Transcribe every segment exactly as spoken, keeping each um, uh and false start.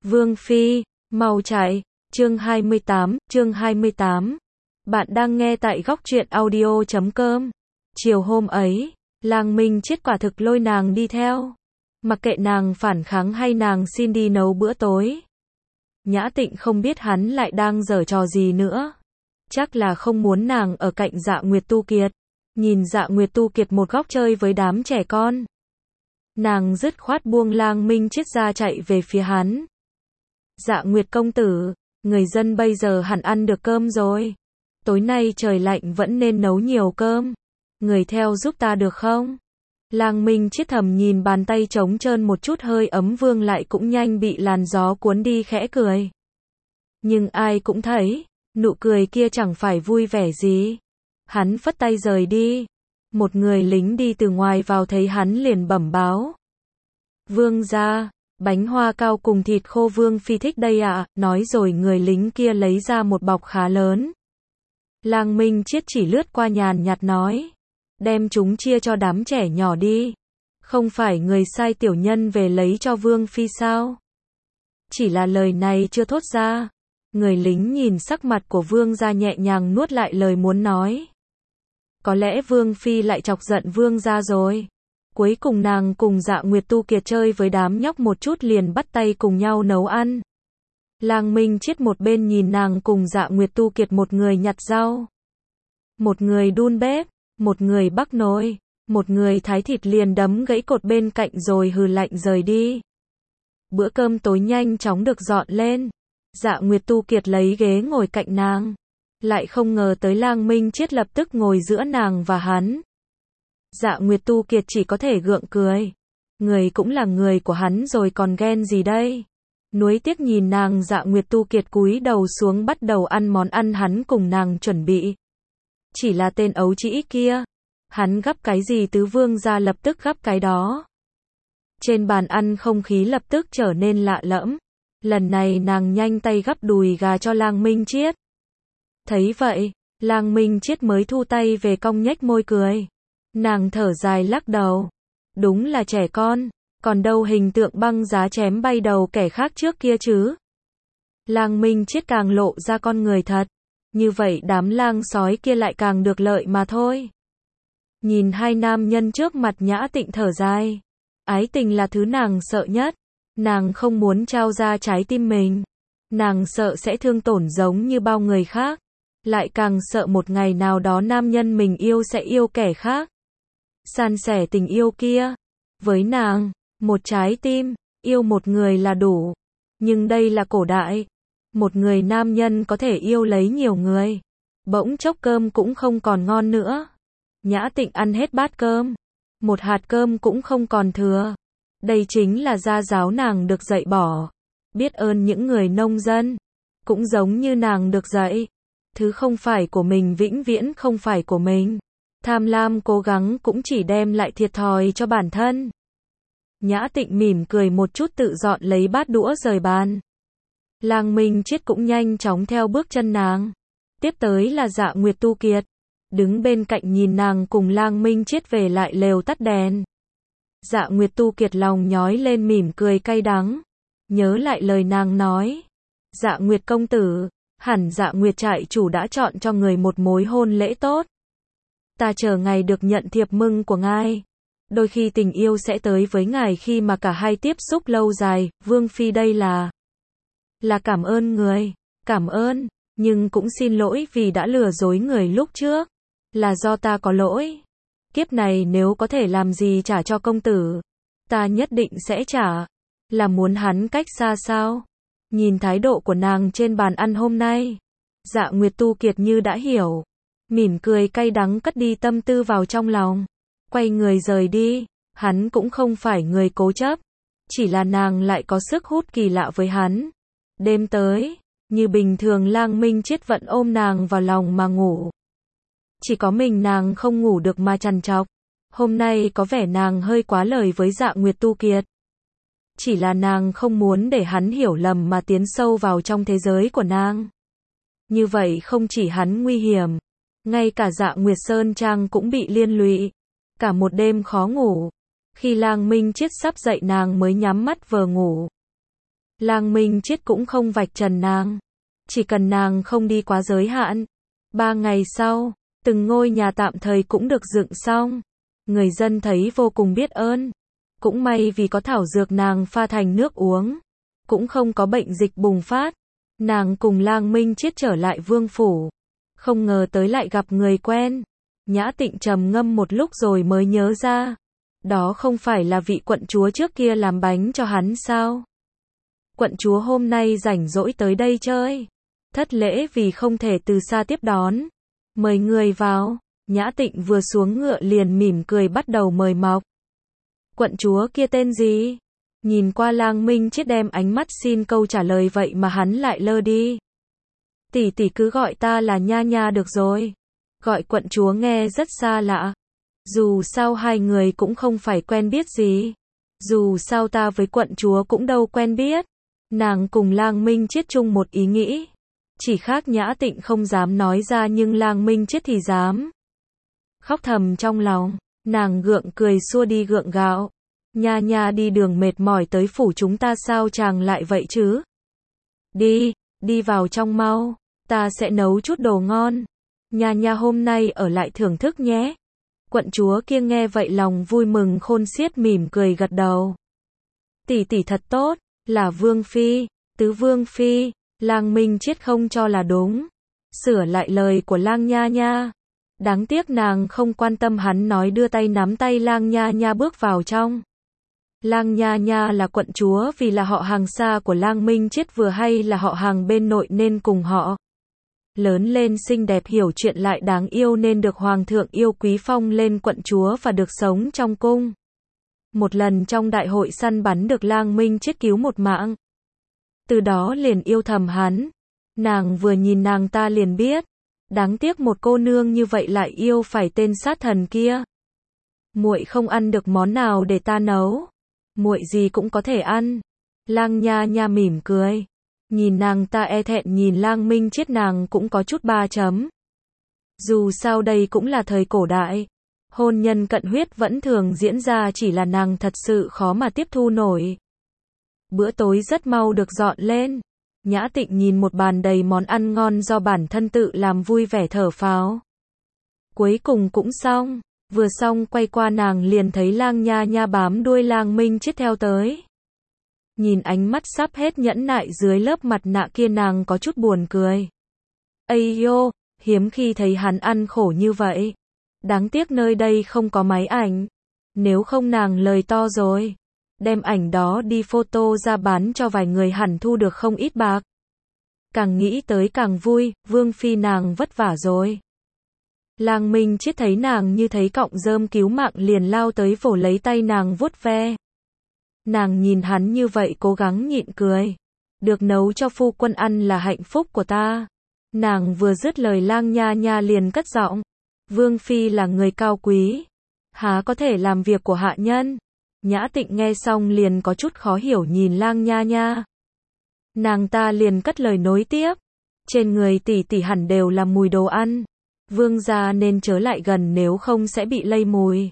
Vương Phi, mau chạy. Chương hai mươi tám, chương hai mươi tám. Bạn đang nghe tại góc truyện audio chấm com. Chiều hôm ấy, Lang Minh Chiết quả thực lôi nàng đi theo. Mặc kệ nàng phản kháng hay nàng xin đi nấu bữa tối. Nhã Tịnh không biết hắn lại đang giở trò gì nữa. Chắc là không muốn nàng ở cạnh Dạ Nguyệt Tu Kiệt. Nhìn Dạ Nguyệt Tu Kiệt một góc chơi với đám trẻ con. Nàng dứt khoát buông Lang Minh Chiết ra chạy về phía hắn. Dạ Nguyệt công tử, người dân bây giờ hẳn ăn được cơm rồi. Tối nay trời lạnh vẫn nên nấu nhiều cơm. Người theo giúp ta được không? Lang Minh Chiết thầm nhìn bàn tay trống trơn một chút hơi ấm vương lại cũng nhanh bị làn gió cuốn đi khẽ cười. Nhưng ai cũng thấy, nụ cười kia chẳng phải vui vẻ gì. Hắn phất tay rời đi. Một người lính đi từ ngoài vào thấy hắn liền bẩm báo. Vương gia, bánh hoa cao cùng thịt khô Vương Phi thích đây ạ, à, nói rồi người lính kia lấy ra một bọc khá lớn. Lang Minh Chiết chỉ lướt qua nhàn nhạt nói. Đem chúng chia cho đám trẻ nhỏ đi. Không phải người sai tiểu nhân về lấy cho Vương Phi sao? Chỉ là lời này chưa thốt ra. Người lính nhìn sắc mặt của Vương gia nhẹ nhàng nuốt lại lời muốn nói. Có lẽ Vương Phi lại chọc giận Vương gia rồi. Cuối cùng nàng cùng Dạ Nguyệt Tu Kiệt chơi với đám nhóc một chút liền bắt tay cùng nhau nấu ăn. Lang Minh Chiết một bên nhìn nàng cùng Dạ Nguyệt Tu Kiệt, một người nhặt rau, một người đun bếp, một người bắc nồi, một người thái thịt liền đấm gãy cột bên cạnh rồi hừ lạnh rời đi. Bữa cơm tối nhanh chóng được dọn lên. Dạ Nguyệt Tu Kiệt lấy ghế ngồi cạnh nàng. Lại không ngờ tới Lang Minh Chiết lập tức ngồi giữa nàng và hắn. Dạ Nguyệt Tu Kiệt chỉ có thể gượng cười. Người cũng là người của hắn rồi còn ghen gì đây? Nuối tiếc nhìn nàng. Dạ Nguyệt Tu Kiệt cúi đầu xuống bắt đầu ăn món ăn hắn cùng nàng chuẩn bị. Chỉ là tên ấu trĩ kia. Hắn gắp cái gì tứ vương ra lập tức gắp cái đó. Trên bàn ăn không khí lập tức trở nên lạ lẫm. Lần này nàng nhanh tay gắp đùi gà cho Lang Minh Chiết. Thấy vậy, Lang Minh Chiết mới thu tay về cong nhếch môi cười. Nàng thở dài lắc đầu. Đúng là trẻ con, còn đâu hình tượng băng giá chém bay đầu kẻ khác trước kia chứ. Lang Minh Chiết càng lộ ra con người thật. Như vậy đám lang sói kia lại càng được lợi mà thôi. Nhìn hai nam nhân trước mặt Nhã Tịnh thở dài. Ái tình là thứ nàng sợ nhất. Nàng không muốn trao ra trái tim mình. Nàng sợ sẽ thương tổn giống như bao người khác. Lại càng sợ một ngày nào đó nam nhân mình yêu sẽ yêu kẻ khác. San sẻ tình yêu kia. Với nàng, một trái tim, yêu một người là đủ. Nhưng đây là cổ đại. Một người nam nhân có thể yêu lấy nhiều người. Bỗng chốc cơm cũng không còn ngon nữa. Nhã Tịnh ăn hết bát cơm. Một hạt cơm cũng không còn thừa. Đây chính là gia giáo nàng được dạy bỏ. Biết ơn những người nông dân. Cũng giống như nàng được dạy. Thứ không phải của mình vĩnh viễn không phải của mình. Tham lam cố gắng cũng chỉ đem lại thiệt thòi cho bản thân. Nhã Tịnh mỉm cười một chút tự dọn lấy bát đũa rời bàn. Lang Minh Chiết cũng nhanh chóng theo bước chân nàng. Tiếp tới là Dạ Nguyệt Tu Kiệt. Đứng bên cạnh nhìn nàng cùng Lang Minh Chiết về lại lều tắt đèn. Dạ Nguyệt Tu Kiệt lòng nhói lên mỉm cười cay đắng. Nhớ lại lời nàng nói. Dạ Nguyệt công tử, hẳn Dạ Nguyệt trại chủ đã chọn cho người một mối hôn lễ tốt. Ta chờ ngày được nhận thiệp mừng của ngài. Đôi khi tình yêu sẽ tới với ngài khi mà cả hai tiếp xúc lâu dài. Vương Phi đây là Là cảm ơn người. Cảm ơn. Nhưng cũng xin lỗi vì đã lừa dối người lúc trước. Là do ta có lỗi. Kiếp này nếu có thể làm gì trả cho công tử, ta nhất định sẽ trả. Là muốn hắn cách xa sao? Nhìn thái độ của nàng trên bàn ăn hôm nay, Dạ Nguyệt Tu Kiệt như đã hiểu. Mỉm cười cay đắng cất đi tâm tư vào trong lòng. Quay người rời đi. Hắn cũng không phải người cố chấp. Chỉ là nàng lại có sức hút kỳ lạ với hắn. Đêm tới, như bình thường Lang Minh Chiết vẫn ôm nàng vào lòng mà ngủ. Chỉ có mình nàng không ngủ được mà trằn trọc. Hôm nay có vẻ nàng hơi quá lời với Dạ Nguyệt Tu Kiệt. Chỉ là nàng không muốn để hắn hiểu lầm mà tiến sâu vào trong thế giới của nàng. Như vậy không chỉ hắn nguy hiểm, ngay cả Dạ Nguyệt Sơn Trang cũng bị liên lụy. Cả một đêm khó ngủ. Khi Lang Minh Chiết sắp dậy nàng mới nhắm mắt vờ ngủ. Lang Minh Chiết cũng không vạch trần nàng. Chỉ cần nàng không đi quá giới hạn. Ba ngày sau, từng ngôi nhà tạm thời cũng được dựng xong. Người dân thấy vô cùng biết ơn. Cũng may vì có thảo dược nàng pha thành nước uống. Cũng không có bệnh dịch bùng phát. Nàng cùng Lang Minh Chiết trở lại vương phủ. Không ngờ tới lại gặp người quen. Nhã Tịnh trầm ngâm một lúc rồi mới nhớ ra. Đó không phải là vị quận chúa trước kia làm bánh cho hắn sao? Quận chúa hôm nay rảnh rỗi tới đây chơi. Thất lễ vì không thể từ xa tiếp đón. Mời người vào. Nhã Tịnh vừa xuống ngựa liền mỉm cười bắt đầu mời mọc. Quận chúa kia tên gì? Nhìn qua Lang Minh Chiết đem ánh mắt xin câu trả lời vậy mà hắn lại lơ đi. Tỷ tỷ cứ gọi ta là Nha Nha được rồi. Gọi quận chúa nghe rất xa lạ. Dù sao hai người cũng không phải quen biết gì. Dù sao ta với quận chúa cũng đâu quen biết. Nàng cùng Lang Minh Chiết chung một ý nghĩ. Chỉ khác Nhã Tịnh không dám nói ra nhưng Lang Minh Chiết thì dám. Khóc thầm trong lòng, nàng gượng cười xua đi gượng gạo. Nha Nha đi đường mệt mỏi tới phủ chúng ta sao chàng lại vậy chứ? Đi, đi vào trong mau, ta sẽ nấu chút đồ ngon. Nha Nha hôm nay ở lại thưởng thức nhé. Quận chúa kia nghe vậy lòng vui mừng khôn xiết mỉm cười gật đầu. Tỷ tỷ thật tốt, là vương phi, tứ vương phi. Lang Minh Chiết không cho là đúng. Sửa lại lời của Lang Nha Nha. Đáng tiếc nàng không quan tâm hắn nói đưa tay nắm tay Lang Nha Nha bước vào trong. Lang Nha Nha là quận chúa vì là họ hàng xa của Lang Minh Chiết vừa hay là họ hàng bên nội nên cùng họ. Lớn lên xinh đẹp hiểu chuyện lại đáng yêu nên được hoàng thượng yêu quý phong lên quận chúa và được sống trong cung. Một lần trong đại hội săn bắn được Lang Minh Chiết cứu một mạng. Từ đó liền yêu thầm hắn. Nàng vừa nhìn nàng ta liền biết. Đáng tiếc một cô nương như vậy lại yêu phải tên sát thần kia. Muội không ăn được món nào để ta nấu. Muội gì cũng có thể ăn. Lang Nha Nha mỉm cười. Nhìn nàng ta e thẹn nhìn Lang Minh Chiết nàng cũng có chút ba chấm. Dù sao đây cũng là thời cổ đại. Hôn nhân cận huyết vẫn thường diễn ra chỉ là nàng thật sự khó mà tiếp thu nổi. Bữa tối rất mau được dọn lên. Nhã Tịnh nhìn một bàn đầy món ăn ngon do bản thân tự làm vui vẻ thở phào. Cuối cùng cũng xong. Vừa xong quay qua nàng liền thấy Lang Nha Nha bám đuôi Lang Minh Chiết theo tới. Nhìn ánh mắt sắp hết nhẫn nại dưới lớp mặt nạ kia nàng có chút buồn cười. Ây yo, hiếm khi thấy hắn ăn khổ như vậy. Đáng tiếc nơi đây không có máy ảnh. Nếu không nàng lời to rồi. Đem ảnh đó đi photo ra bán cho vài người hẳn thu được không ít bạc. Càng nghĩ tới càng vui, vương phi nàng vất vả rồi. Lang Minh Chiết thấy nàng như thấy cọng rơm cứu mạng liền lao tới vồ lấy tay nàng vuốt ve. Nàng nhìn hắn như vậy cố gắng nhịn cười. Được nấu cho phu quân ăn là hạnh phúc của ta. Nàng vừa dứt lời Lang Nha Nha liền cất giọng. Vương phi là người cao quý. Há có thể làm việc của hạ nhân. Nhã Tịnh nghe xong liền có chút khó hiểu nhìn Lang Nha Nha. Nàng ta liền cất lời nối tiếp. Trên người tỷ tỷ hẳn đều là mùi đồ ăn. Vương gia nên chớ lại gần nếu không sẽ bị lây mùi.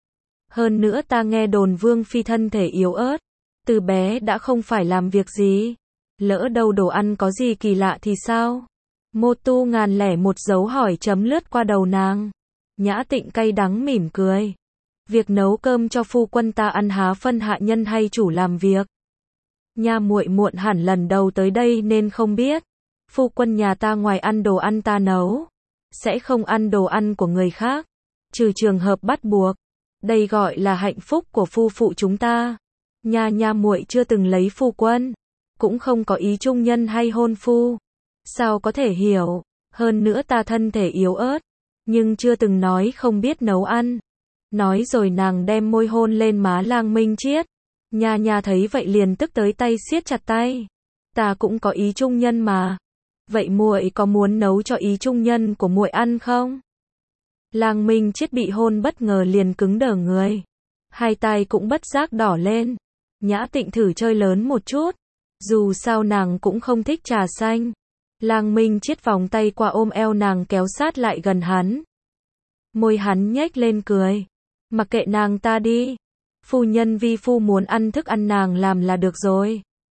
Hơn nữa ta nghe đồn vương phi thân thể yếu ớt. Từ bé đã không phải làm việc gì. Lỡ đâu đồ ăn có gì kỳ lạ thì sao? Mô tu ngàn lẻ một dấu hỏi chấm lướt qua đầu nàng. Nhã Tịnh cay đắng mỉm cười. Việc nấu cơm cho phu quân ta ăn há phân hạ nhân hay chủ làm việc. Nha muội muộn hẳn lần đầu tới đây nên không biết. Phu quân nhà ta ngoài ăn đồ ăn ta nấu, sẽ không ăn đồ ăn của người khác. Trừ trường hợp bắt buộc. Đây gọi là hạnh phúc của phu phụ chúng ta. Nha Nha muội chưa từng lấy phu quân. Cũng không có ý trung nhân hay hôn phu. Sao có thể hiểu. Hơn nữa ta thân thể yếu ớt. Nhưng chưa từng nói không biết nấu ăn. Nói rồi nàng đem môi hôn lên má Lang Minh Chiết. Nha Nha thấy vậy liền tức tới tay siết chặt tay. Ta cũng có ý trung nhân mà. Vậy muội có muốn nấu cho ý trung nhân của muội ăn không? Lang Minh Chiết bị hôn bất ngờ liền cứng đờ người. Hai tay cũng bất giác đỏ lên. Nhã Tịnh thử chơi lớn một chút. Dù sao nàng cũng không thích trà xanh. Lang Minh Chiết vòng tay qua ôm eo nàng kéo sát lại gần hắn. Môi hắn nhếch lên cười. Mặc kệ nàng ta đi. Phu nhân vi phu muốn ăn thức ăn nàng làm là được rồi.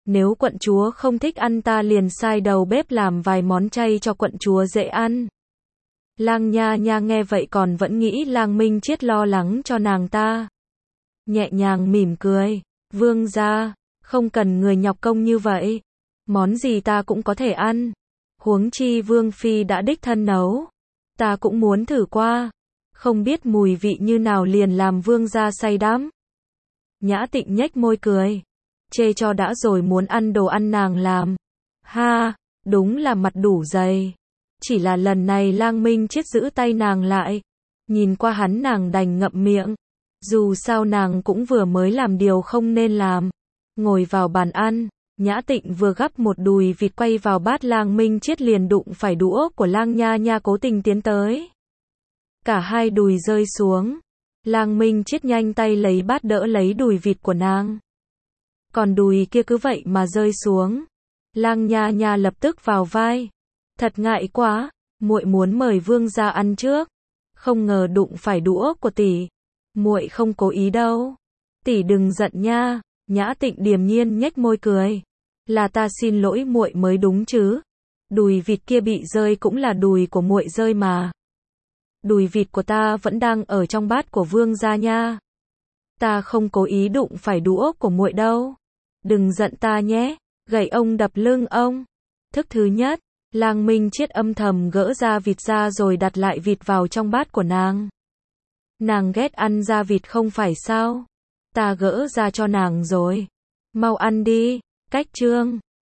Nếu quận chúa không thích ăn ta liền sai đầu bếp làm vài món chay cho quận chúa dễ ăn. Lang Nha Nha nghe vậy còn vẫn nghĩ Lang Minh Chiết lo lắng cho nàng ta. Nhẹ nhàng mỉm cười, vương gia, không cần người nhọc công như vậy. Món gì ta cũng có thể ăn. Huống chi vương phi đã đích thân nấu. Ta cũng muốn thử qua. Không biết mùi vị như nào liền làm vương gia say đắm. Nhã Tịnh nhếch môi cười. Chê cho đã rồi muốn ăn đồ ăn nàng làm. Ha, đúng là mặt đủ dày. Chỉ là lần này Lang Minh Chiết giữ tay nàng lại. Nhìn qua hắn nàng đành ngậm miệng. Dù sao nàng cũng vừa mới làm điều không nên làm. Ngồi vào bàn ăn, Nhã Tịnh vừa gắp một đùi vịt quay vào bát Lang Minh Chiết liền đụng phải đũa của Lang Nha Nha cố tình tiến tới. Cả hai đùi rơi xuống. Lang Minh Chiết nhanh tay lấy bát đỡ lấy đùi vịt của nàng. Còn đùi kia cứ vậy mà rơi xuống. Lang Nha Nha lập tức vào vai. Thật ngại quá, muội muốn mời vương gia ăn trước. Không ngờ đụng phải đũa của tỷ. Muội không cố ý đâu. Tỷ đừng giận nha. Nhã Tịnh điềm nhiên nhếch môi cười. Là ta xin lỗi muội mới đúng chứ. Đùi vịt kia bị rơi cũng là đùi của muội rơi mà. Đùi vịt của ta vẫn đang ở trong bát của vương gia nha. Ta không cố ý đụng phải đũa của muội đâu. Đừng giận ta nhé. Gậy ông đập lưng ông. Thức thứ nhất, Lang Minh Chiết âm thầm gỡ da vịt ra rồi đặt lại vịt vào trong bát của nàng. Nàng ghét ăn da vịt không phải sao? Ta gỡ ra cho nàng rồi. Mau ăn đi. Cách chương